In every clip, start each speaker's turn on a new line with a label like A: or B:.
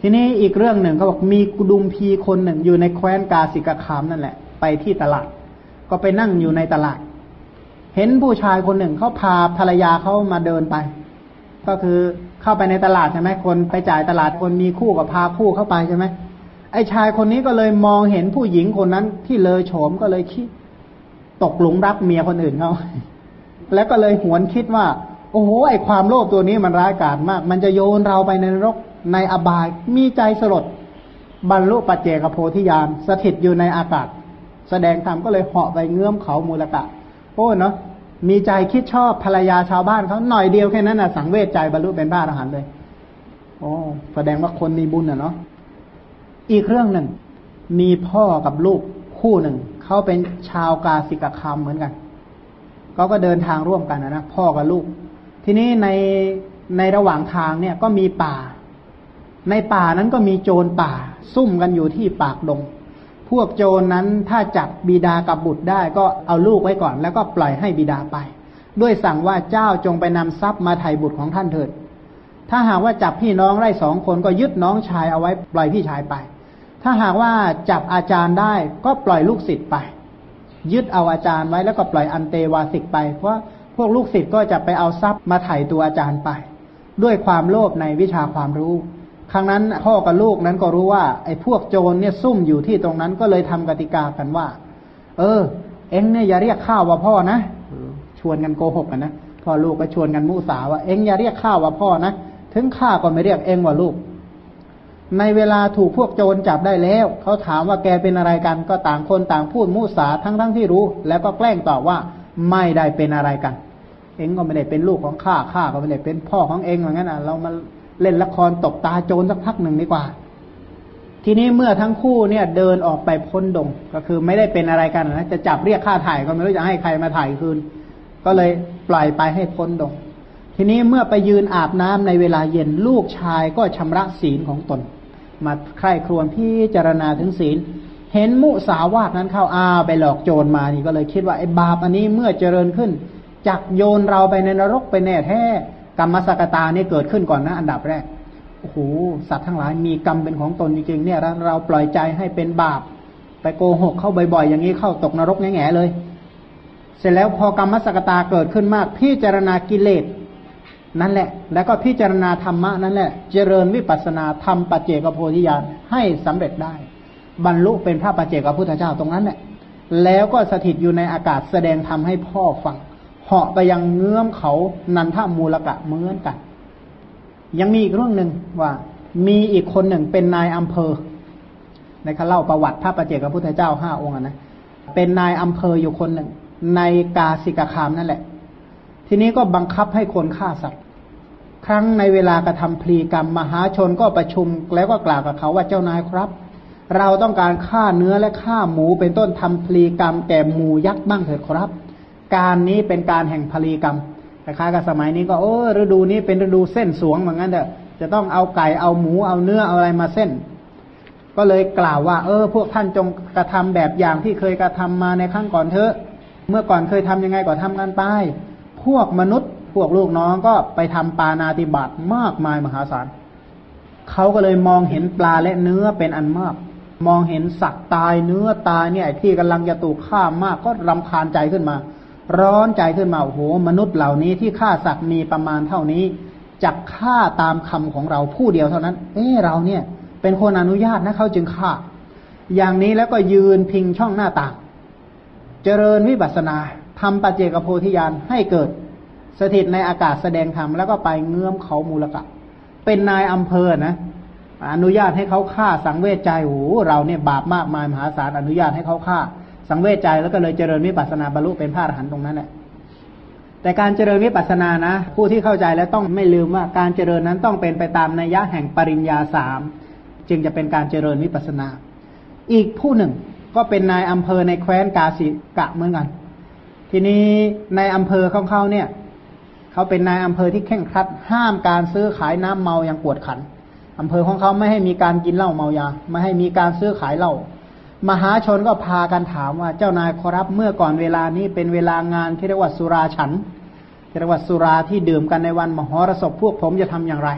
A: ทีนี้อีกเรื่องหนึ่งเขาบอกมีกุดุมพีคนหนึ่งอยู่ในแคว้นกาสิกคามนั่นแหละไปที่ตลาดก็ไปนั่งอยู่ในตลาดเห็นผู้ชายคนหนึ่งเขาพาภรรยาเขามาเดินไปก็คือเข้าไปในตลาดใช่ไหมคนไปจ่ายตลาดคนมีคู่กับพาคู่เข้าไปใช่ไหมไอ้ชายคนนี้ก็เลยมองเห็นผู้หญิงคนนั้นที่เลอโฉมก็เลยคิดตกหลุมรักเมียคนอื่นเขาแล้วก็เลยหวนคิดว่าโอ้โหไอ้ความโลภตัวนี้มันร้ายกาจมากมันจะโยนเราไปในนรกในอบายมีใจสลดบรรลุปัจเจกโพธิญาณสถิตอยู่ในอากาศแสดงธรรมก็เลยเหาะไปเงื้อมเขามูลกะโอ้เนาะมีใจคิดชอบภรรยาชาวบ้านเขาหน่อยเดียวแค่นั้นน่ะสังเวชใจบรรลุเป็นพระอรหันต์เลยโอ้แสดงว่าคนมีบุญน่ะเนาะอีกเรื่องหนึ่งมีพ่อกับลูกคู่หนึ่งเขาเป็นชาวกาสิกคามเหมือนกันเขาก็เดินทางร่วมกันนะพ่อกับลูกทีนี้ในระหว่างทางเนี่ยก็มีป่าในป่านั้นก็มีโจรป่าซุ่มกันอยู่ที่ปากดงพวกโจรนั้นถ้าจับบิดากับบุตรได้ก็เอาลูกไว้ก่อนแล้วก็ปล่อยให้บิดาไปด้วยสั่งว่าเจ้าจงไปนำทรัพย์มาไถ่บุตรของท่านเถิดถ้าหากว่าจับพี่น้องได้2 คนก็ยึดน้องชายเอาไว้ปล่อยพี่ชายไปถ้าหากว่าจับอาจารย์ได้ก็ปล่อยลูกศิษย์ไปยึดเอาอาจารย์ไว้แล้วก็ปล่อยอันเตวาสิกไปเพราะพวกลูกศิษย์ก็จะไปเอาทรัพย์มาไถ่ตัวอาจารย์ไปด้วยความโลภในวิชาความรู้ครั้งนั้นพ่อกับลูกนั้นก็รู้ว่าไอ้พวกโจรเนี่ยซุ่มอยู่ที่ตรงนั้นก็เลยทำกติกากันว่าเอ็งเนี่ยอย่าเรียกข้าว่าพ่อนะชวนกันโกหกกันนะพ่อลูกก็ชวนกันมุสาว่าเอ็งอย่าเรียกข้าว่าพ่อนะถึงข้าก็ไม่เรียกเอ็งว่าลูกในเวลาถูกพวกโจรจับได้แล้วเขาถามว่าแกเป็นอะไรกันก็ต่างคนต่างพูดมุสาทั้งที่รู้แล้วก็แกล้งตอบว่าไม่ได้เป็นอะไรกันเอ็งก็ไม่ได้เป็นลูกของข้าก็ไม่ได้เป็นพ่อของเอ็งอย่างนั้นอ่ะเรามาเล่นละครตบตาโจรสักพักหนึ่งดีกว่าทีนี้เมื่อทั้งคู่เนี่ยเดินออกไปพ้นดงก็คือไม่ได้เป็นอะไรกันนะจะจับเรียกค่าถ่ายก็ไม่รู้จะให้ใครมาถ่ายคืนก็เลยปล่อยไปให้พ้นดงทีนี้เมื่อไปยืนอาบน้ำในเวลาเย็นลูกชายก็ชำระศีลของตนมาใคร่ครวญพิจารณาถึงศีลเห็นมุสาวาทนั้นเข้าไปหลอกโจรมานี่ก็เลยคิดว่าไอ้บาปอันนี้เมื่อเจริญขึ้นจักโยนเราไปในนรกไปแน่แท้กรรมสกตาเนี่ยเกิดขึ้นก่อนนะอันดับแรกโอ้โหสัตว์ทั้งหลายมีกรรมเป็นของตนจริงๆเนี่ยเราปล่อยใจให้เป็นบาปไปโกหกเข้าบ่อยๆอย่างนี้เข้าตกนรกแง่ๆเลยเสร็จแล้วพอกรรมสกตาเกิดขึ้นมากพิจารณากิเลสนั่นแหละแล้วก็พิจารณาธรรมะนั่นแหละเจริญวิปัสสนาทำปัจเจกโพธิญาณให้สำเร็จได้บรรลุเป็นพระปัจเจกพุทธเจ้าตรงนั้นแหละแล้วก็สถิตอยู่ในอากาศแสดงธรรมให้พ่อฟังเหาะไปยังเงื้อมเขานันทมูลกะเหมือนกันยังมีอีกเรื่องหนึ่งว่ามีอีกคนหนึ่งเป็นนายอำเภอในเขาเล่าประวัติพระปัจเจกพุทธเจ้า5 องค์นะเป็นนายอำเภออยู่คนหนึ่งในกาสิกคามนั่นแหละทีนี้ก็บังคับให้คนฆ่าสัตว์ครั้งในเวลากระทำพลีกรรมมหาชนก็ประชุมแล้วก็กล่าวกับเขาว่าเจ้านายครับเราต้องการฆ่าเนื้อและฆ่าหมูเป็นต้นทำพลีกรรมแก่หมูยักษ์บ้างเถิดครับการนี้เป็นการแห่งพลีกรรมคล้ายๆกับสมัยนี้ก็ฤดูนี้เป็นฤดูเส้นสวงเหมือนกันเถอะจะต้องเอาไก่เอาหมูเอาเนื้อเอาอะไรมาเส้นก็เลยกล่าวว่าพวกท่านจงกระทำแบบอย่างที่เคยกระทำมาในครั้งก่อนเถอะเมื่อก่อนเคยทำยังไงก็ทำกันไปพวกมนุษย์พวกลูกน้องก็ไปทำปาณาติบาตมากมายมหาศาลเขาก็เลยมองเห็นปลาและเนื้อเป็นอันมากมองเห็นสัตว์ตายเนื้อตายเนี่ยที่กำลังจะถูกฆ่ามากก็รำคาญใจขึ้นมาร้อนใจขึ้นมาโอ้โหมนุษย์เหล่านี้ที่ฆ่าสัตว์มีประมาณเท่านี้จักฆ่าตามคำของเราผู้เดียวเท่านั้นเราเนี่ยเป็นคนอนุญาตนะเขาจึงฆ่าอย่างนี้แล้วก็ยืนพิงช่องหน้าต่างเจริญวิปัสสนาทำปัจเจกโพธิญาณให้เกิดสถิตในอากาศแสดงธรรมแล้วก็ไปเงื้อมเขามูลกะเป็นนายอำเภอนะอนุญาตให้เขาฆ่าสังเวชใจโอ้เราเนี่ยบาปมากมายมหาศาลอนุญาตให้เขาฆ่าสังเวชใจแล้วก็เลยเจริญวิปัสสนาบรรลุเป็นพระอรหันต์ตรงนั้นแหละแต่การเจริญวิปัสสนานะผู้ที่เข้าใจแล้วต้องไม่ลืมว่าการเจริญนั้นต้องเป็นไปตามนัยยะแห่งปริญญา3จึงจะเป็นการเจริญวิปัสสนาอีกผู้หนึ่งก็เป็นนายอำเภอในแคว้นกาสิกะเหมือนกันทีนี้ในอำเภอของเขาเนี่ยเขาเป็นนายอำเภอที่เคร่งครัดห้ามการซื้อขายน้ำเมาอย่างกวดขันอำเภอของเขาไม่ให้มีการกินเหล้าเมายาไม่ให้มีการซื้อขายเหล้ามหาชนก็พากันถามว่าเจ้านายขอรับเมื่อก่อนเวลานี้เป็นเวลางานที่เรียกว่าสุราฉันที่เรียกว่าสุราที่ดื่มกันในวันมหรสพพวกผมจะทำอย่างไร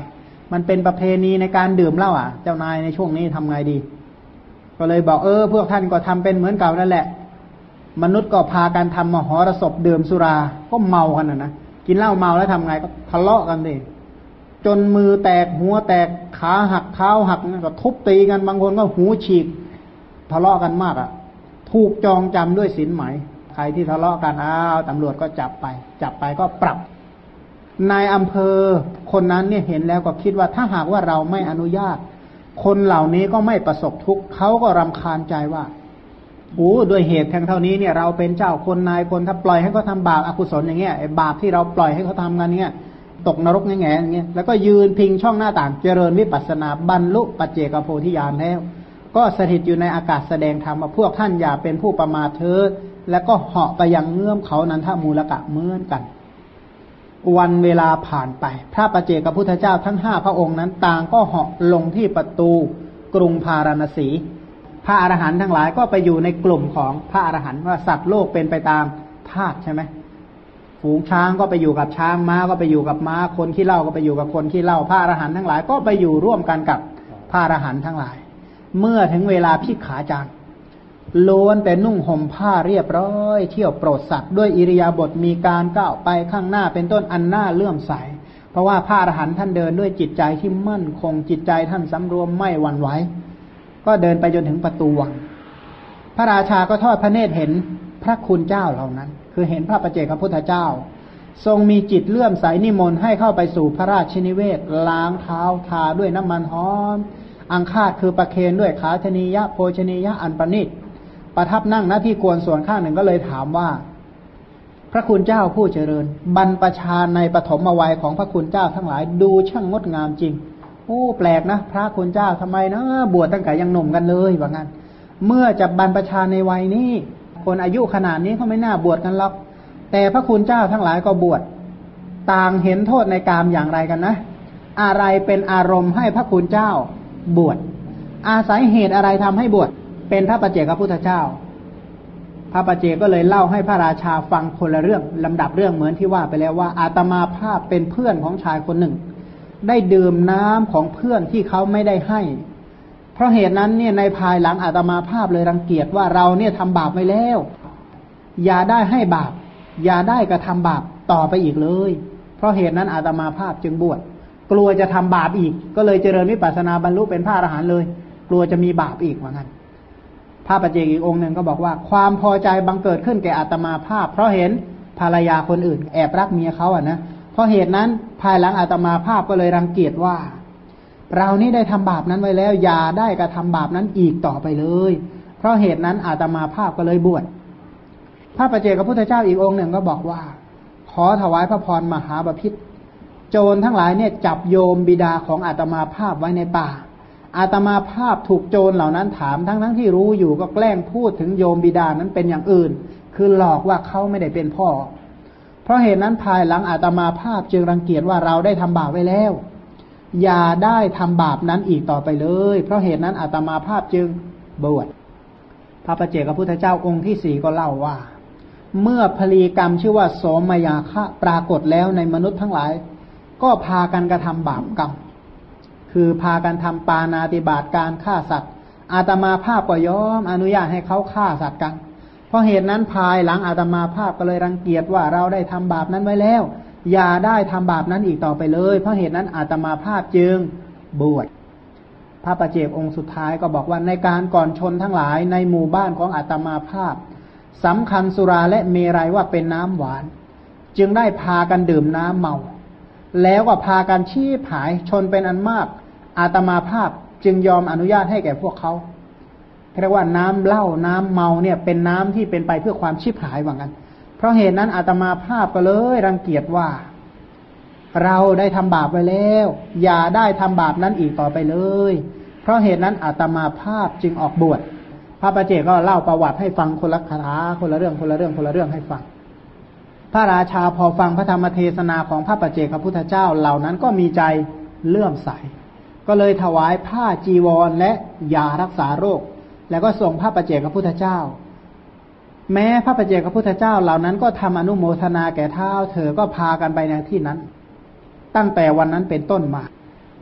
A: มันเป็นประเพณีในการดื่มเหล้าเจ้านายในช่วงนี้ทำไงดีก็เลยบอกพวกท่านก็ทำเป็นเหมือนเก่านั่นแหละมนุษย์ก็พากันทำมหรสพดื่มสุราก็เมากันนะกินเหล้าเมาแล้วทำไงก็ทะเลาะกันดิจนมือแตกหัวแตกขาหักเท้าหักก็ทุบตีกันบางคนก็หูฉีกทะเลาะกันมากถูกจองจำด้วยสินไหมใครที่ทะเลาะกันตำรวจก็จับไปก็ปรับนายอำเภอคนนั้นเนี่ยเห็นแล้วก็คิดว่าถ้าหากว่าเราไม่อนุญาตคนเหล่านี้ก็ไม่ประสบทุกข์เขาก็รำคาญใจว่าด้วยเหตุเท่านี้เนี่ยเราเป็นเจ้าคนนายคนถ้าปล่อยให้เขาทำบาปอกุศลอย่างเงี้ยบาปที่เราปล่อยให้เขาทำกันเนี่ยตกนรกแง่ๆอย่างเงี้ยแล้วก็ยืนพิงช่องหน้าต่างเจริญวิปัสสนาบรรลุปัจเจกโพธิญาณแล้วก็สถิตอยู่ในอากาศแสดงธรรมว่าพวกท่านอย่าเป็นผู้ประมาทเถิดแล้วก็เหาะไปยังเงื่อมเขานันทมูลกะเหมือนกันวันเวลาผ่านไปพระปัจเจกพุทธเจ้าทั้ง5พระองค์นั้นต่างก็เหาะลงที่ประตูกรุงพาราณสีพระอรหันต์ทั้งหลายก็ไปอยู่ในกลุ่มของพระอรหันต์ว่าสัตว์โลกเป็นไปตามธาตุใช่ไหมฝูงช้างก็ไปอยู่กับช้างม้าก็ไปอยู่กับม้าคนขี้เหล้าก็ไปอยู่กับคนขี้เหล้าพระอรหันต์ทั้งหลายก็ไปอยู่ร่วมกันกับพระอรหันต์ทั้งหลายเมื่อถึงเวลาพิกขาจารล้วนแต่นุ่งห่มผ้าเรียบร้อยเที่ยวโปรดสัตว์ด้วยอิริยาบถมีการก้าวไปข้างหน้าเป็นต้นอันน่าเลื่อมใสเพราะว่าพระอรหันต์ท่านเดินด้วยจิตใจที่มั่นคงจิตใจท่านสำรวมไม่หวั่นไหวก็เดินไปจนถึงประตูวังพระราชาก็ทอดพระเนตรเห็นพระคุณเจ้าเหล่านั้นคือเห็นพระปัจเจกพุทธเจ้าทรงมีจิตเลื่อมใสนิมนต์ให้เข้าไปสู่พระราชนิเวศล้างเท้าทาด้วยน้ำมันหอมอังคาดคือประเคนด้วยขาชนียะโภชนียะอันประณีตประทับนั่งหน้าที่ควรส่วนข้างหนึ่งก็เลยถามว่าพระคุณเจ้าผู้เจริญบรรพชาในปฐมวัยของพระคุณเจ้าทั้งหลายดูช่างงดงามจริงแปลกนะพระคุณเจ้าทำไมนะบวชตั้งแต่ยังหนุ่มกันเลยว่างั้นเมื่อจะบรรพชาในวัยนี้คนอายุขนาดนี้เขาไม่น่าบวชกันหรอกแต่พระคุณเจ้าทั้งหลายก็บวชต่างเห็นโทษในกามอย่างไรกันนะอะไรเป็นอารมณ์ให้พระคุณเจ้าบวชอาศัยเหตุอะไรทำให้บวชเป็นพระปัจเจกพุทธเจ้าพระปัจเจกก็เลยเล่าให้พระราชาฟังคนละเรื่องลำดับเรื่องเหมือนที่ว่าไปแล้วว่าอาตมาภาพเป็นเพื่อนของชายคนหนึ่งได้ดื่มน้ำของเพื่อนที่เขาไม่ได้ให้เพราะเหตุนั้นเนี่ยในภายหลังอาตมาภาพเลยรังเกียจว่าเราเนี่ยทำบาปไว้แล้วอย่าได้ให้บาปอย่าได้กระทำบาปต่อไปอีกเลยเพราะเหตุนั้นอาตมาภาพจึงบวชกลัวจะทำบาปอีกก็เลยเจริญวิปัสสนาบรรลุเป็นพระอรหันต์เลยกลัวจะมีบาปอีกว่างั้นพระปัจเจกอีกองค์หนึ่งก็บอกว่าความพอใจบังเกิดขึ้นแก่อาตมาภาพเพราะเห็นภรรยาคนอื่นแอบรักเมียเขานะเพราะเหตุนั้นภายหลังอาตมาภาพก็เลยรังเกียจว่าเรานี่ได้ทำบาปนั้นไว้แล้วอย่าได้กระทำบาปนั้นอีกต่อไปเลยเพราะเหตุนั้นอาตมาภาพก็เลยบวชพระปัจเจกพุทธเจ้าอีกองค์หนึ่งก็บอกว่าขอถวายพระพรมหาบพิตรโจรทั้งหลายเนี่ยจับโยมบิดาของอาตมาภาพไว้ในป่าอาตมาภาพถูกโจรเหล่านั้นถามทั้งที่รู้อยู่ก็แกล้งพูดถึงโยมบิดานั้นเป็นอย่างอื่นคือหลอกว่าเขาไม่ได้เป็นพ่อเพราะเหตุนั้นภายหลังอาตมาภาพจึงรังเกียจว่าเราได้ทำบาปไว้แล้วอย่าได้ทำบาปนั้นอีกต่อไปเลยเพราะเหตุนั้นอาตมาภาพจึงบวชพระปัจเจกพุทธเจ้าองค์ที่4ก็เล่าว่าเมื่อพลีกรรมชื่อว่าโสมยาคะปรากฏแล้วในมนุษย์ทั้งหลายก็พากันกระทำบาปกรรมคือพากันทำปาณาติบาตการฆ่าสัตว์อาตมาภาพก็ยอมอนุญาตให้เขาฆ่าสัตว์กันเพราะเหตุนั้นภายหลังอาตมาภาพก็เลยรังเกียจว่าเราได้ทำบาปนั้นไว้แล้วอย่าได้ทำบาปนั้นอีกต่อไปเลยเพราะเหตุนั้นอาตมาภาพจึงบวชพระปัจเจกองค์สุดท้ายก็บอกว่าในการก่อนชนทั้งหลายในหมู่บ้านของอาตมาภาพสำคัญสุราและเมรัยว่าเป็นน้ำหวานจึงได้พากันดื่มน้ำเมาแล้วก็พากันชี้ผายชนเป็นอันมากอาตมาภาพจึงยอมอนุญาตให้แก่พวกเขาเรียกว่าน้ำเหล้าน้ำเมาเนี่ยเป็นน้ำที่เป็นไปเพื่อความชิบหายว่างั้นเพราะเหตุนั้นอาตมาภาพก็เลยรังเกียจว่าเราได้ทำบาปไว้แล้วอย่าได้ทำบาปนั้นอีกต่อไปเลยเพราะเหตุนั้นอาตมาภาพจึงออกบวชพระปัจเจกก็เล่าประวัติให้ฟังคนละคาถาคนละเรื่องให้ฟังพระราชาพอฟังพระธรรมเทศนาของพระปัจเจกพุทธเจ้าเหล่านั้นก็มีใจเลื่อมใสก็เลยถวายผ้าจีวรและยารักษาโรคแล้วก็ส่งพระปัจเจกพุทธเจ้าแม้พระปัจเจกพุทธเจ้าเหล่านั้นก็ทำอนุโมทนาแก่เท้าเธอก็พากันไปในที่นั้นตั้งแต่วันนั้นเป็นต้นมาพ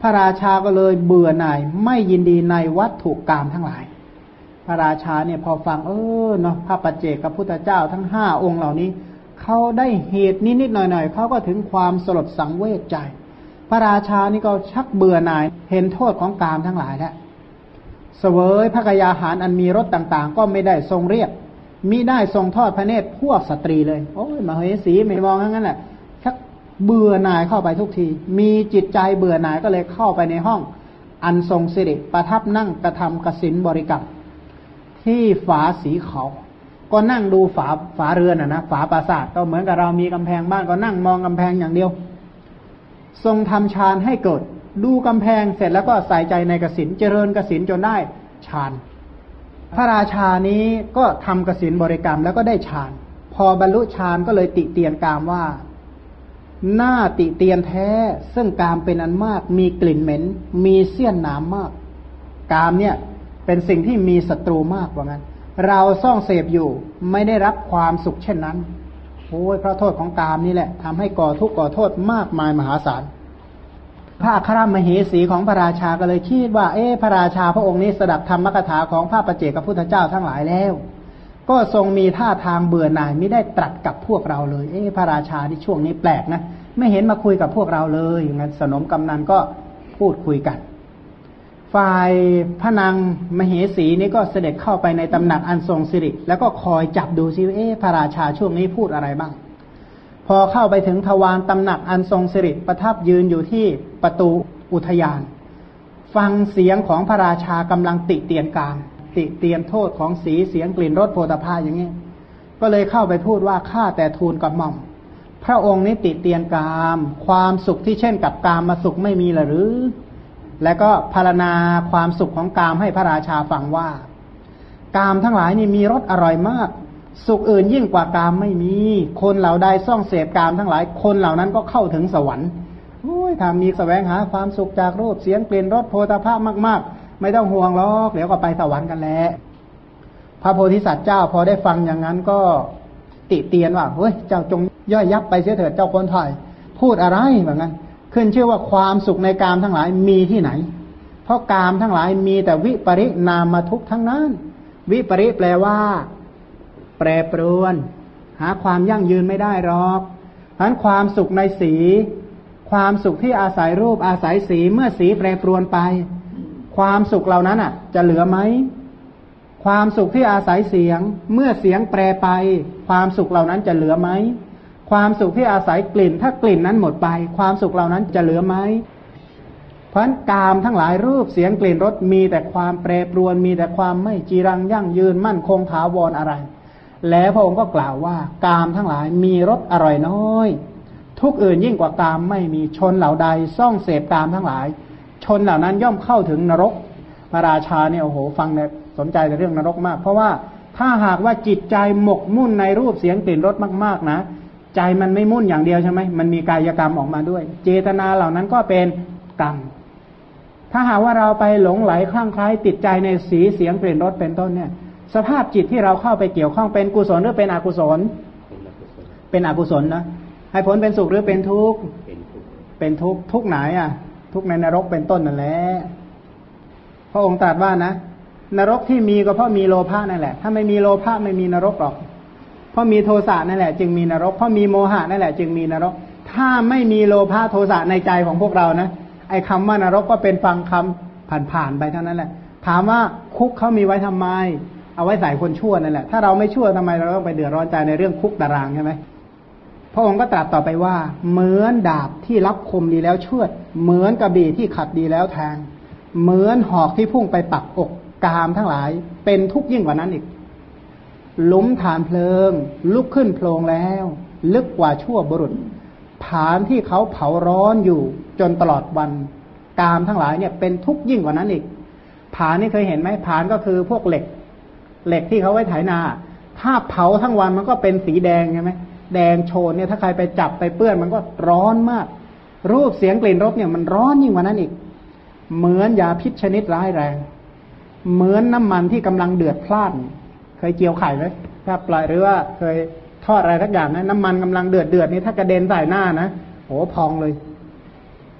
A: พระราชาก็เลยเบื่อหน่ายไม่ยินดีในวัตถุกามทั้งหลายพระราชาเนี่ยพอฟังเนาะพระปัจเจกพุทธเจ้าทั้ง5 องค์เหล่านี้เขาได้เหตุนิดๆหน่อยๆเขาก็ถึงความสลดสังเวชใจพระราชานี่ก็ชักเบื่อหน่ายเห็นโทษของกามทั้งหลายแล้วเสวยพระกยาหารอันมีรสต่างๆก็ไม่ได้ทรงเรียกมิได้ทรงทอดพระเนตรพวกสตรีเลยโอ้ยมเหสีไม่มองทั้งนั้นแหละชักเบื่อหน่ายเข้าไปทุกทีมีจิตใจเบื่อหน่ายก็เลยเข้าไปในห้องอันทรงสิริประทับนั่งกระทำกสิณบริกรรมที่ฝาสีขาวก็นั่งดูฝาเรือนนะฝาปราสาทก็เหมือนกับเรามีกำแพงบ้านก็นั่งมองกำแพงอย่างเดียวทรงทำฌานให้เกิดดูกำแพงเสร็จแล้วก็ใส่ใจในกสิณเจริญกสิณจนได้ฌานพระราชานี้ก็ทำกสิณบริกรรมแล้วก็ได้ฌานพอบรรลุฌานก็เลยติเตียนกามว่าหน้าติเตียนแท้ซึ่งกามเป็นอันมากมีกลิ่นเหม็นมีเสี้ยนหนามมากกามเนี่ยเป็นสิ่งที่มีศัตรูมากว่างั้นเราซ่องเสพอยู่ไม่ได้รับความสุขเช่นนั้นโอ้ยเพราะโทษของกามนี่แหละทำให้ก่อทุกข์ก่อโทษมากมายมหาศาลพระอัครมเหสีของพระราชาก็เลยคิดว่าพระราชาพระองค์นี้สดับธรรมกถาของพระปัจเจกพุทธเจ้าทั้งหลายแล้วก็ทรงมีท่าทางเบื่อหน่ายไม่ได้ตรัสกับพวกเราเลยพระราชาที่ช่วงนี้แปลกนะไม่เห็นมาคุยกับพวกเราเลยอย่างนั้นสนมกำนันก็พูดคุยกันฝ่ายพระนางมเหสีนี้ก็เสด็จเข้าไปในตำหนักอันทรงสิริแล้วก็คอยจับดูซิพระราชาช่วงนี้พูดอะไรบ้างพอเข้าไปถึงทวารตำหนักอันทรงสิริประทับยืนอยู่ที่ประตูอุทยานฟังเสียงของพระราชากำลังติเตียนกามติเตียนโทษของสีเสียงกลิ่นรสโผฏฐัพพะอย่างนี้ก็เลยเข้าไปพูดว่าข้าแต่ทูลกระหม่อมพระองค์นี้ติเตียนกามความสุขที่เช่นกับกามมาสุขไม่มีหรือแล้วก็พรรณนาความสุขของกามให้พระราชาฟังว่ากามทั้งหลายนี่มีรสอร่อยมากสุขอื่นยิ่งกว่ากามไม่มีคนเหล่าใดซ่องเสพกามทั้งหลายคนเหล่านั้นก็เข้าถึงสวรรค์ถ้ามีแสวงหาความสุขจากรูปเสียงกลิ่นรสโผฏฐัพพะมากๆไม่ต้องห่วงหรอกเดี๋ยวก็ไปสวรรค์กันแล้วพระโพธิสัตว์เจ้าพอได้ฟังอย่างนั้นก็ติเตียนว่าเฮ้ยเจ้าจงย่อยยับไปเสียเถิดเจ้าคนถ่ายพูดอะไรแบบนั้นขึ้นชื่อว่าความสุขในกามทั้งหลายมีที่ไหนเพราะกามทั้งหลายมีแต่วิปริณามทุกข์ทั้งนั้นวิปริแปลว่าแปรปรวนหาความยั่งยืนไม่ได้หรอกเพราะฉะนั้นความสุขในสีความสุขที่อาศัยรูปอาศัยสีเมื่อสีแปรปรวนไปความสุขเหล่านั้นจะเหลือไหมความสุขที่อาศัยเสียงเมื่อเสียงแปรไปความสุขเหล่านั้นจะเหลือไหมความสุขที่อาศัยกลิ่นถ้ากลิ่นนั้นหมดไปความสุขเหล่านั้นจะเหลือไหมเพราะฉะนั้นกามทั้งหลายรูปเสียงกลิ่นรสมีแต่ความแปรปรวนมีแต่ความไม่จีรังยั่งยืนมั่นคงถาวรอะไรแล้วพระองค์ก็กล่าวว่ากามทั้งหลายมีรสอร่อยน้อยทุกอื่นยิ่งกว่ากามไม่มีชนเหล่าใดซ่องเสพกามทั้งหลายชนเหล่านั้นย่อมเข้าถึงนรกพระราชาเนี่ยโอ้โหฟังเนี่ยสนใจในเรื่องนรกมากเพราะว่าถ้าหากว่าจิตใจหมกมุ่นในรูปเสียงกลิ่นรสมากๆนะใจมันไม่มุ่นอย่างเดียวใช่ไหมมันมีกายกรรมออกมาด้วยเจตนาเหล่านั้นก็เป็นกรรมถ้าหากว่าเราไปหลงไหลคลั่งไคล้ติดใจในสีเสียงกลิ่นรสเป็นต้นเนี่ยสภาพจิตที่เราเข้าไปเกี่ยวข้องเป็นกุศลหรือเป็นอกุศลเป็นอกุศลนะให้ผลเป็นสุขหรือเป็นทุกข์เป็นทุกข์ทุกข์ไหนทุกข์ในนรกเป็นต้นนั่นแหละพระองค์ตรัสว่านะนรกที่มีก็เพราะมีโลภะนั่นแหละถ้าไม่มีโลภะไม่มีนรกหรอกเพราะมีโทสะนั่นแหละจึงมีนรกเพราะมีโมหะนั่นแหละจึงมีนรกถ้าไม่มีโลภะโทสะในใจของพวกเรานะไอ้คำว่านรกก็เป็นฟังคำผ่านๆไปเท่านั้นแหละถามว่าคุกเขามีไว้ทำไมเอาไว้ใส่คนชั่วนั่นแหละถ้าเราไม่ชั่วทำไมเราต้องไปเดือดร้อนใจในเรื่องคุกตารางใช่ไหมพระองค์ก็ตรัสต่อไปว่าเหมือนดาบที่รับคมดีแล้วเชือดเหมือนกระบี่ที่ขัดดีแล้วแทงเหมือนหอกที่พุ่งไปปักอกกามทั้งหลายเป็นทุกข์ยิ่งกว่านั้นอีกหลุมฐานเพลิงลุกขึ้นโพลงแล้วลึกกว่าชั่วบุรุษฐานที่เขาเผาร้อนอยู่จนตลอดวันกามทั้งหลายเนี่ยเป็นทุกข์ยิ่งกว่านั้นอีกฐานนี่เคยเห็นไหมฐานก็คือพวกเหล็กที่เขาไว้ไถนาถ้าเผาทั้งวันมันก็เป็นสีแดงใช่ไหมแดงโชนเนี่ยถ้าใครไปจับไปเปื้อนมันก็ร้อนมากรูปเสียงกลิ่นรสเนี่ยมันร้อนยิ่งกว่านั้นอีกเหมือนยาพิษชนิดร้ายแรงเหมือนน้ำมันที่กำลังเดือดพล่านเคยเจียวไข่ไหมถ้าปล่อยหรือว่าเคยทอดอะไรสักอย่างนะน้ำมันกำลังเดือดนี่ถ้ากระเด็นใส่หน้านะโหพองเลย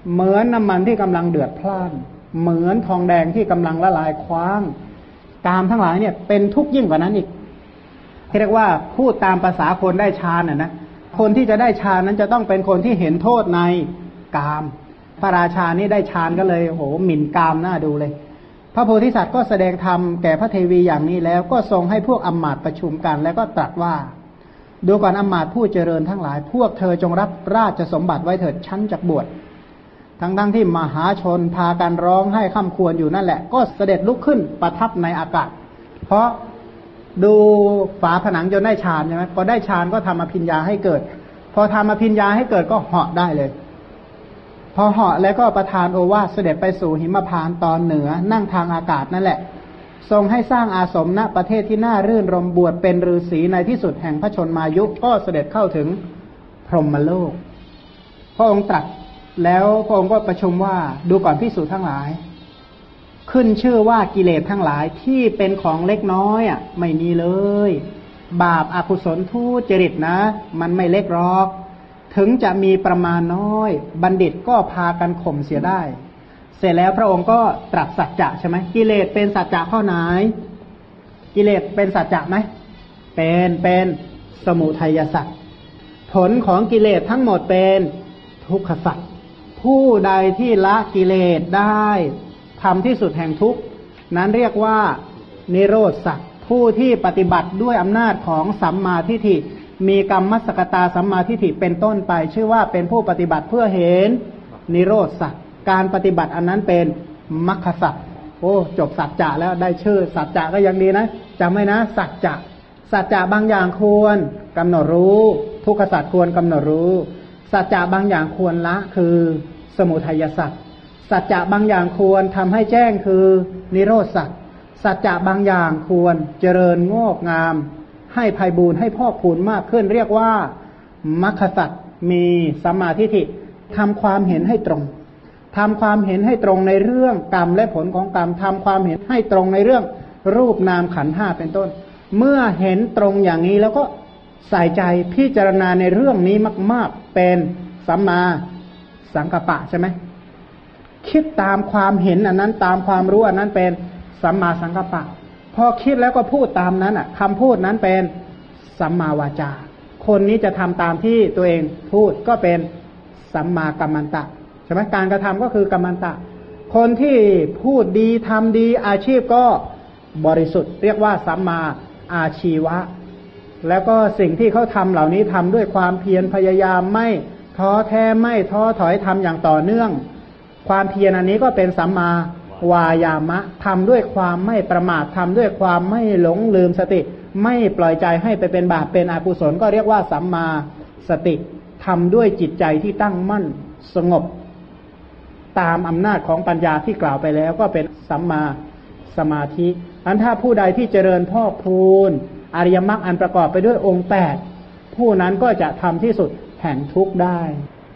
A: เหมือนน้ำมันที่กำลังเดือดพล่านเหมือนทองแดงที่กำลังละลายคว้างกามทั้งหลายเนี่ยเป็นทุกข์ยิ่งกว่านั้นอีกที่เรียกว่าพูดตามภาษาคนได้ฌานนะคนที่จะได้ฌานนั้นจะต้องเป็นคนที่เห็นโทษในกามพระราชานี่ได้ฌานก็เลยโหหมิ่นกามน่าดูเลยพระโพธิสัตว์ก็แสดงธรรมแก่พระเทวีอย่างนี้แล้วก็ทรงให้พวกอำมาตย์ประชุมกันแล้วก็ตรัสว่าดูก่อนอำมาตย์ผู้เจริญทั้งหลายพวกเธอจงรับราชสมบัติไว้เถิดชั้นจักบวชทั้งที่มหาชนพากันร้องให้ค่ำควรอยู่นั่นแหละก็เสด็จลุกขึ้นประทับในอากาศเพราะดูฝาผนังจนได้ฌานใช่ไหมพอได้ฌานก็ทำอภิญญาให้เกิดพอทำอภิญญาให้เกิดก็เหาะได้เลยพอเหาะแล้วก็ประทานโอวาทเสด็จไปสู่หิมพานต์ตอนเหนือนั่งทางอากาศนั่นแหละทรงให้สร้างอาสมณประเทศที่น่ารื่นรมบวชเป็นฤาษีในที่สุดแห่งพระชนมายุก็เสด็จเข้าถึงพรหมโลกพระองค์ตรัสแล้วพระองค์ก็ประชุมว่าดูก่อนภิกษุทั้งหลายขึ้นชื่อว่ากิเลสทั้งหลายที่เป็นของเล็กน้อยไม่มีเลยบาปอกุศลทุจริตนะมันไม่เล็กหรอกถึงจะมีประมาณน้อยบัณฑิตก็พากันข่มเสียได้เสร็จแล้วพระองค์ก็ตรัสสัจจะใช่ไหมกิเลสเป็นสัจจะข้อไหนกิเลสเป็นสัจจะไหมเป็นสมุทัยสัจผลของกิเลสทั้งหมดเป็นทุกขสัจผู้ใดที่ละกิเลสได้ทำที่สุดแห่งทุกข์นั้นเรียกว่านิโรธสัจผู้ที่ปฏิบัติด้วยอำนาจของสัมมาทิฏฐิมีกรรมสกตาสัมมาทิฏฐิเป็นต้นไปชื่อว่าเป็นผู้ปฏิบัติเพื่อเห็นนิโรธสัจการปฏิบัติอันนั้นเป็นมรรคสัจโอ้จบสัจจะแล้วได้ชื่อสัจจะก็ยังดีนะจำไว้นะสัจจะบางอย่างควรกำหนดรู้ทุกขสัจควรกำหนดรู้สัจจะบางอย่างควรละคือสมุทัยสัจสัจจะบางอย่างควรทำให้แจ้งคือนิโรธสัจสัจจะบางอย่างควรเจริญงอกงามให้ไพบูรย์ให้พอกพูนมากขึ้นเรียกว่ามรรคสัจมีสัมมาทิฏฐิทำความเห็นให้ตรงทำความเห็นให้ตรงในเรื่องกรรมและผลของกรรมทำความเห็นให้ตรงในเรื่องรูปนามขันธ์ห้าเป็นต้นเมื่อเห็นตรงอย่างนี้แล้วก็ใส่ใจพิจารณาในเรื่องนี้มากๆเป็นสัมมาสังกัปปะใช่ไหมคิดตามความเห็นอันนั้นตามความรู้อันนั้นเป็นสัมมาสังกัปปะพอคิดแล้วก็พูดตามนั้นคำพูดนั้นเป็นสัมมาวาจาคนนี้จะทำตามที่ตัวเองพูดก็เป็นสัมมากัมมันตะใช่ไหมการกระทำก็คือกัมมันตะคนที่พูดดีทำดีอาชีพก็บริสุทธิ์เรียกว่าสัมมาอาชีวะแล้วก็สิ่งที่เขาทำเหล่านี้ทำด้วยความเพียรพยายามไม่ท้อแท้ไม่ท้อถอยทำอย่างต่อเนื่องความเพียรอันนี้ก็เป็นสัมมาวายามะทำด้วยความไม่ประมาททำด้วยความไม่หลงลืมสติไม่ปล่อยใจให้ไปเป็นบาปเป็นอกุศลก็เรียกว่าสัมมาสติทำด้วยจิตใจที่ตั้งมั่นสงบตามอำนาจของปัญญาที่กล่าวไปแล้วก็เป็นสัมมาสมาธิอันถ้าผู้ใดที่เจริญพอกพูนอริยมรรคอันประกอบไปด้วยองค์8ผู้นั้นก็จะทำที่สุดแห่งทุกข์ได้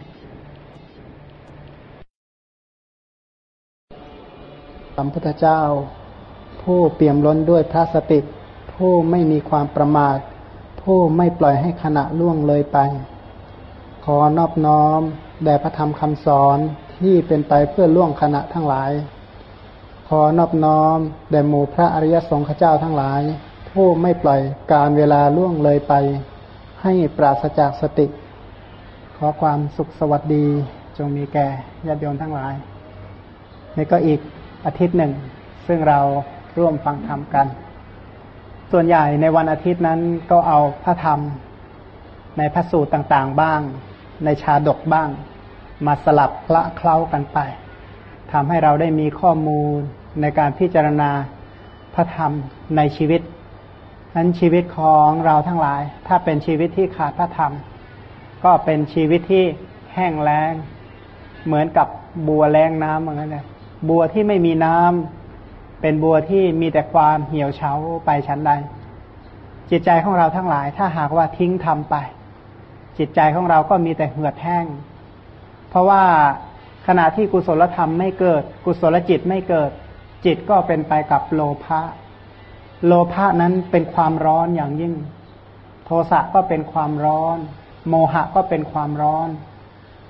A: พระพุทธเจ้าผู้เปี่ยมล้นด้วยพระสติผู้ไม่มีความประมาทผู้ไม่ปล่อยให้ขณะล่วงเลยไปขอนอบน้อมแด่พระธรรมคำสอนที่เป็นไปเพื่อล่วงขณะทั้งหลายขอนอบน้อมแด่หมู่พระอริยสงฆ์เจ้าทั้งหลายผู้ไม่ปล่อยการเวลาล่วงเลยไปให้ปราศจากสติขอความสุขสวัสดีจงมีแก่ญาติโยมทั้งหลายนี่ก็อีกอาทิตย์หนึ่งซึ่งเราร่วมฟังธรรมกันส่วนใหญ่ในวันอาทิตย์นั้นก็เอาพระธรรมในพระสูตรต่างๆบ้างในชาดกบ้างมาสลับคละเคล้ากันไปทำให้เราได้มีข้อมูลในการพิจารณาพระธรรมในชีวิตนั้นชีวิตของเราทั้งหลายถ้าเป็นชีวิตที่ขาดพระธรรมก็เป็นชีวิตที่แห้งแล้งเหมือนกับบัวแล้งน้ำเหมือนกันเลยบัวที่ไม่มีน้ำเป็นบัวที่มีแต่ความเหี่ยวเฉาไปชั้นใดจิตใจของเราทั้งหลายถ้าหากว่าทิ้งธรรมไปจิตใจของเราก็มีแต่เหือดแห้งเพราะว่าขณะที่กุศลธรรมไม่เกิดกุศลจิตไม่เกิดจิตก็เป็นไปกับโลภะโลภะนั้นเป็นความร้อนอย่างยิ่งโทสะก็เป็นความร้อนโมหะก็เป็นความร้อน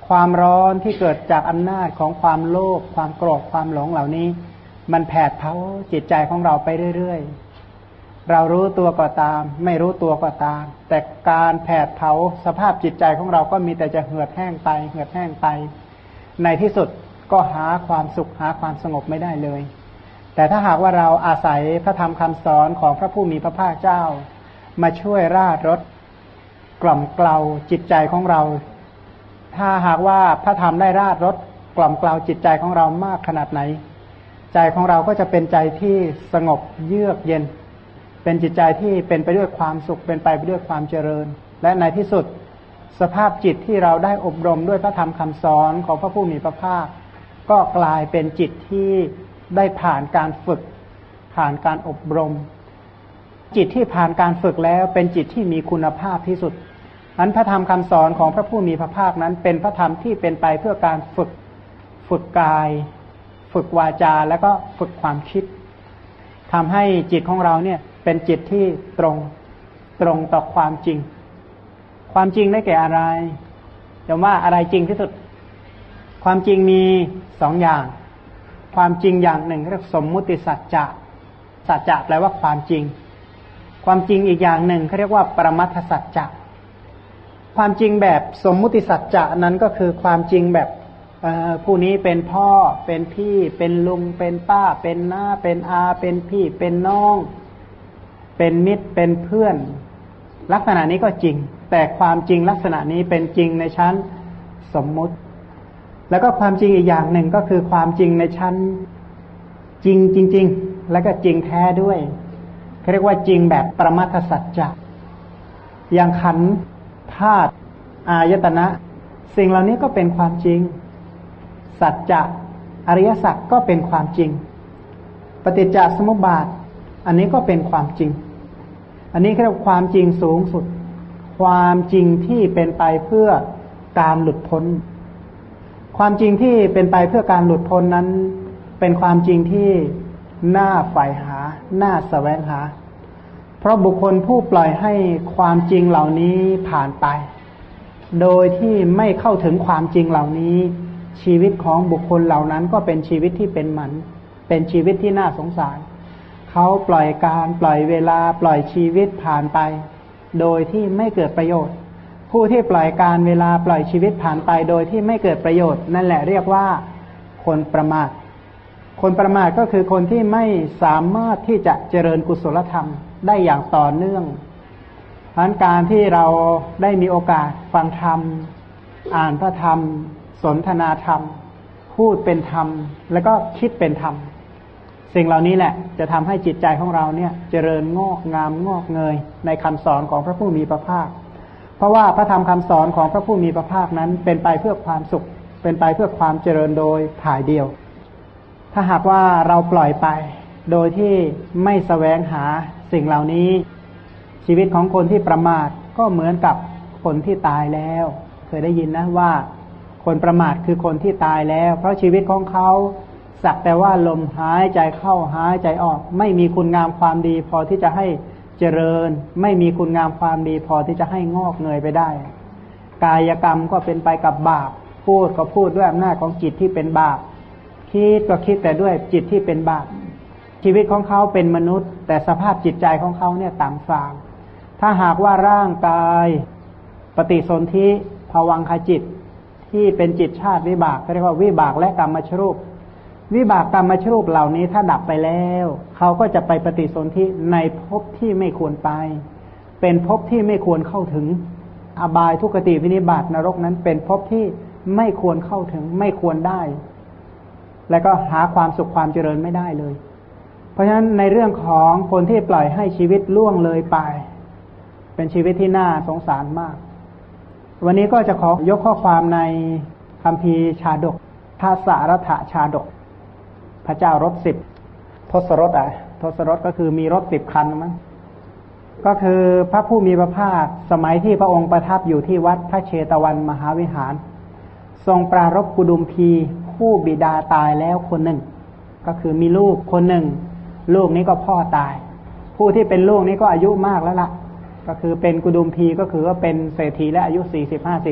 A: ความร้อนที่เกิดจากอำนาจของความโลภความโกรธความหลงเหล่านี้มันแผดเผาจิตใจของเราไปเรื่อยๆเรารู้ตัวก็ตามไม่รู้ตัวก็ตามแต่การแผดเผาสภาพจิตใจของเราก็มีแต่จะเหือดแห้งไปเหือดแห้งไปในที่สุดก็หาความสุขหาความสงบไม่ได้เลยแต่ถ้าหากว่าเราอาศัยพระธรรมคำสอนของพระผู้มีพระภาคเจ้ามาช่วยราดรสกล่อมเกลาจิตใจของเราถ้าหากว่าพระธรรมได้ราดรสกล่อมเกลาจิตใจของเรามากขนาดไหนใจของเราก็จะเป็นใจที่สงบเยือกเย็นเป็นจิตใจที่เป็นไปด้วยความสุขเป็นไปด้วยความเจริญและในที่สุดสภาพจิตที่เราได้อบรมด้วยพระธรรมคำสอนของพระผู้มีพระภาคก็กลายเป็นจิตที่ได้ผ่านการฝึกผ่านการอบรมจิตที่ผ่านการฝึกแล้วเป็นจิตที่มีคุณภาพที่สุดนั้นพระธรรมคำสอนของพระผู้มีพระภาคนั้นเป็นพระธรรมที่เป็นไปเพื่อการฝึกกายฝึกวาจาแล้วก็ฝึกความคิดทำให้จิตของเราเนี่ยเป็นจิตที่ตรงต่อความจริงความจริงได้แก่อะไรแต่ว่าอะไรจริงที่สุดความจริงมีสองอย่างความจริงอย่างหนึ่งเรียกสมมุติสัจจะสัจจะแปลว่าความจริงความจริงอีกอย่างหนึ่งเขาเรียกว่าปรมัตถสัจจะความจริงแบบสมมุติสัจจะนั้นก็คือความจริงแบบผู้นี้เป็นพ่อเป็นพี่เป็นลุงเป็นป้าเป็นน้าเป็นอาเป็นพี่เป็นน้องเป็นมิตรเป็นเพื่อนลักษณะนี้ก็จริงแต่ความจริงลักษณะนี้เป็นจริงในชั้นสมมุติแล้วก็ความจริงอีกอย่างหนึ่งก็คือความจริงในชั้นจริงจริงๆแล้วก็จริงแท้ด้วยเขาเรียกว่าจริงแบบปรมัตถสัจจะอย่างขันธ์ธาตุอายตนะสิ่งเหล่านี้ก็เป็นความจริงสัจจะอริยสัจก็เป็นความจริงปฏิจจสมุปบาทอันนี้ก็เป็นความจริงอันนี้เรียกว่าความจริงสูงสุดความจริงที่เป็นไปเพื่อการหลุดพ้นความจริงที่เป็นไปเพื่อการหลุดพ้นนั้นเป็นความจริงที่น่าใฝ่หาน่าแสวงหาเพราะบุคคลผู้ปล่อยให้ความจริงเหล่านี้ผ่านไปโดยที่ไม่เข้าถึงความจริงเหล่านี้ชีวิตของบุคคลเหล่านั้นก็เป็นชีวิตที่เป็นหมันเป็นชีวิตที่น่าสงสารเขาปล่อยการปล่อยเวลาปล่อยชีวิตผ่านไปโดยที่ไม่เกิดประโยชน์ผู้ที่ปล่อยการเวลาปล่อยชีวิตผ่านไปโดยที่ไม่เกิดประโยชน์นั่นแหละเรียกว่าคนประมาทคนประมาทก็คือคนที่ไม่สามารถที่จะเจริญกุศลธรรมได้อย่างต่อเนื่องเพราะการที่เราได้มีโอกาสฟังธรรมอ่านพระธรรมสนทนาธรรมพูดเป็นธรรมแล้วก็คิดเป็นธรรมสิ่งเหล่านี้แหละจะทำให้จิตใจของเราเนี่ยเจริญงอกงามงอกเงยในคำสอนของพระผู้มีพระภาคเพราะว่าพระธรรมคำสอนของพระผู้มีพระภาคนั้นเป็นไปเพื่อความสุขเป็นไปเพื่อความเจริญโดยถ่ายเดียวถ้าหากว่าเราปล่อยไปโดยที่ไม่แสวงหาสิ่งเหล่านี้ชีวิตของคนที่ประมาทก็เหมือนกับคนที่ตายแล้วเคยได้ยินนะว่าคนประมาทคือคนที่ตายแล้วเพราะชีวิตของเขาสักแต่ว่าลมหายใจเข้าหายใจออกไม่มีคุณงามความดีพอที่จะให้เจริญไม่มีคุณงามความดีพอที่จะให้งอกเงยไปได้กายกรรมก็เป็นไปกับบาปพูดก็พูดด้วยอำนาจของจิตที่เป็นบาปคิดก็คิดแต่ด้วยจิตที่เป็นบาปชีวิตของเขาเป็นมนุษย์แต่สภาพจิตใจของเขาเนี่ยต่างสามถ้าหากว่าร่างกายปฏิสนธิภวังคจิตที่เป็นจิตชาติวิบากเรียกว่าวิบากและกรรมชรูปวิบากกรรมชรูปเหล่านี้ถ้าดับไปแล้วเขาก็จะไปปฏิสนธิในภพที่ไม่ควรไปเป็นภพที่ไม่ควรเข้าถึงอบายทุกขติวินิบาตนรกนั้นเป็นภพที่ไม่ควรเข้าถึงไม่ควรได้และก็หาความสุขความเจริญไม่ได้เลยเพราะฉะนั้นในเรื่องของคนที่ปล่อยให้ชีวิตล่วงเลยไปเป็นชีวิตที่น่าสงสารมากวันนี้ก็จะขอยกข้อความในคัมภีร์ชาดกภาษารัฐชาดกพระเจ้ารถ10ทศรถทศรถก็คือมีรถ10คันมั้งก็คือพระผู้มีพระภาคสมัยที่พระองค์ประทับอยู่ที่วัดพระเชตวันมหาวิหารทรงปรารภกุดุมพีผู้บิดาตายแล้วคนหนึ่งก็คือมีลูกคนหนึ่งลูกนี้ก็พ่อตายผู้ที่เป็นลูกนี้ก็อายุมากแล้วล่ะก็คือเป็นกุดุมพีก็คือว่าเป็นเศรษฐีและอายุ40-50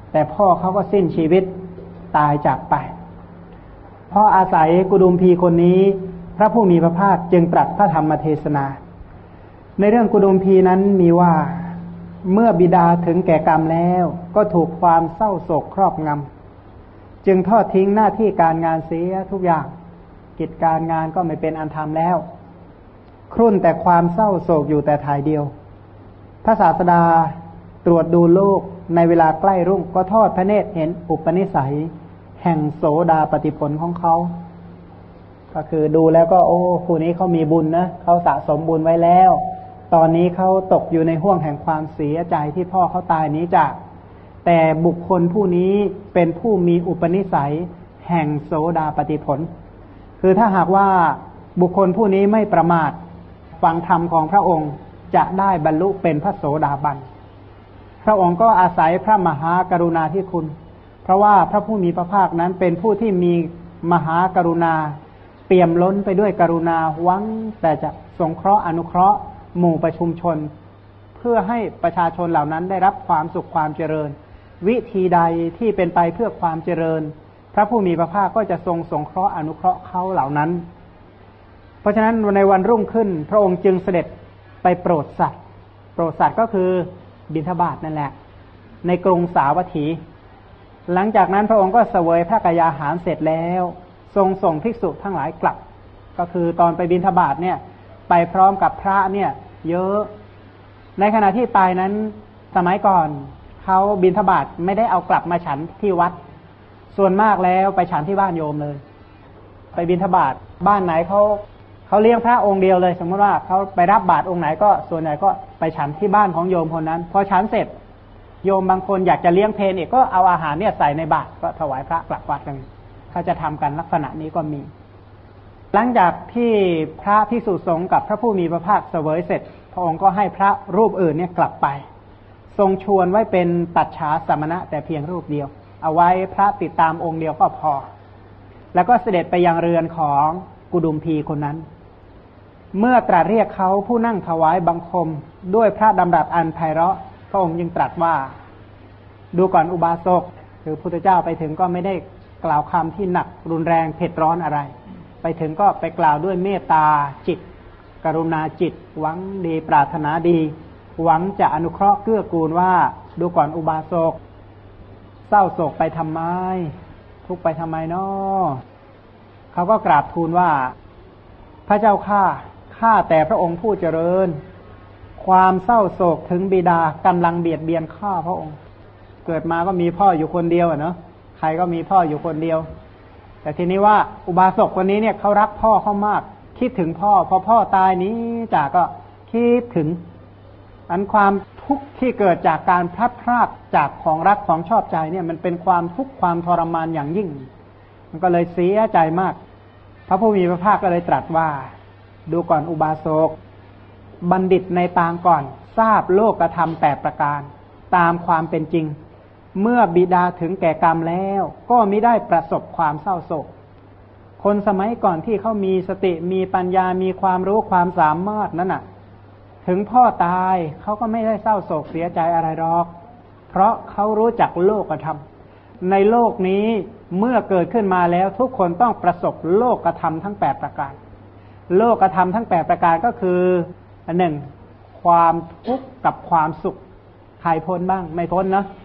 A: แต่พ่อเขาก็สิ้นชีวิตตายจากไปเพราะอาศัยกุดุมพีคนนี้พระผู้มีพระภาคจึงตรัสพระธรรมเทศนาในเรื่องกุดุมพีนั้นมีว่าเมื่อบิดาถึงแก่กรรมแล้วก็ถูกความเศร้าโศกครอบงำจึงทอดทิ้งหน้าที่การงานเสียทุกอย่างกิจการงานก็ไม่เป็นอันทำแล้วครุ่นแต่ความเศร้าโศกอยู่แต่ถ่ายเดียวพระศาสดาตรวจดูโลกในเวลาใกล้รุ่งก็ทอดพระเนตรเห็นอุปนิสัยแห่งโสดาปฏิผลของเขาก็คือดูแล้วก็โอ้ผู้นี้เขามีบุญนะเขาสะสมบุญไว้แล้วตอนนี้เขาตกอยู่ในห่วงแห่งความเสียใจที่พ่อเขาตายนี้จากแต่บุคคลผู้นี้เป็นผู้มีอุปนิสัยแห่งโสดาปฏิผลคือถ้าหากว่าบุคคลผู้นี้ไม่ประมาทฟังธรรมของพระองค์จะได้บรรลุเป็นพระโสดาบันพระองค์ก็อาศัยพระมหากรุณาธิคุณเพราะว่าพระผู้มีพระภาคนั้นเป็นผู้ที่มีมหากรุณาเปี่ยมล้นไปด้วยกรุณาหวังแต่จะสงเคราะห์อนุเคราะห์หมู่ประชุมชนเพื่อให้ประชาชนเหล่านั้นได้รับความสุขความเจริญวิธีใดที่เป็นไปเพื่อความเจริญพระผู้มีพระภาคก็จะทรงสงเคราะห์อนุเคราะห์เขาเหล่านั้นเพราะฉะนั้นในวันรุ่งขึ้นพระองค์จึงเสด็จไปโปรดสัตว์ก็คือบิณฑบาตนั่นแหละในกรุงสาวัตถีหลังจากนั้นพระองค์ก็เสวยพระกยาหารเสร็จแล้วทรงส่งภิกษุทั้งหลายกลับก็คือตอนไปบิณฑบาตเนี่ยไปพร้อมกับพระเนี่ยเยอะในขณะที่ไปนั้นสมัยก่อนเขาบิณฑบาตไม่ได้เอากลับมาฉันที่วัดส่วนมากแล้วไปฉันที่บ้านโยมเลยไปบิณฑบาตบ้านไหนเขาเลี้ยงพระองค์เดียวเลยสมมติว่าเขาไปรับบาตรองค์ไหนก็ส่วนใหญ่ก็ไปฉันที่บ้านของโยมคนนั้นพอฉันเสร็จโยมบางคนอยากจะเลี้ยงเพลอีกก็เอาอาหารเนี่ยใส่ในบาตรก็ถวายพระกลับวัดกันเขาจะทำกันลักษณะนี้ก็มีหลังจากที่พระภิกษุสงฆ์กับพระผู้มีพระภาคเสวยเสร็จพระองค์ก็ให้พระรูปอื่นเนี่ยกลับไปทรงชวนไว้เป็นตัจฉาสมณะแต่เพียงรูปเดียวเอาไว้พระติดตามองค์เดียวก็พอแล้วก็เสด็จไปยังเรือนของกุดุมพีคนนั้นเมื่อตรัสเรียกเขาผู้นั่งถวายบังคมด้วยพระดำรัสอันไพเราะพระองค์ยังตรัสว่าดูก่อนอุบาสกคือพุทธเจ้าไปถึงก็ไม่ได้กล่าวคำที่หนักรุนแรงเผ็ดร้อนอะไรไปถึงก็ไปกล่าวด้วยเมตตาจิตกรุณาจิตหวังดีปรารถนาดีหวังจะอนุเคราะห์เกื้อกูลว่าดูก่อนอุบาสกเศร้าโศกไปทำไมทุกข์ไปทำไมน้อเขาก็กราบทูลว่าพระเจ้าข้าแต่พระองค์ผู้เจริญความเศร้าโศกถึงบิดากำลังเบียดเบียนข้าพระองค์เกิดมาก็มีพ่ออยู่คนเดียวเนาะใครก็มีพ่ออยู่คนเดียวแต่ทีนี้ว่าอุบาสกคนนี้เนี่ยเขารักพ่อเขามากคิดถึงพ่อพอพ่อตายนี้จากก็คิดถึงอันความทุกข์ที่เกิดจากการพลัดพรากจากของรักของชอบใจเนี่ยมันเป็นความทุกข์ความทรมานอย่างยิ่งมันก็เลยเสียใจมากพระผู้มีพระภาคก็เลยตรัสว่าดูก่อนอุบาสกบัณฑิตในปางก่อนทราบโลกธรรม8ประการตามความเป็นจริงเมื่อบิดาถึงแก่กรรมแล้วก็มิได้ประสบความเศร้าโศกคนสมัยก่อนที่เขามีสติมีปัญญามีความรู้ความสามารถนั้นน่ะถึงพ่อตายเขาก็ไม่ได้เศร้าโศกเสียใจอะไรหรอกเพราะเขารู้จักโลกธรรมในโลกนี้เมื่อเกิดขึ้นมาแล้วทุกคนต้องประสบโลกธรรมทั้ง8ประการโลกธรรมทั้ง8ประการก็คือ1ความทุกข์กับความสุขใครพ้นบ้างไม่พ้นเนาะ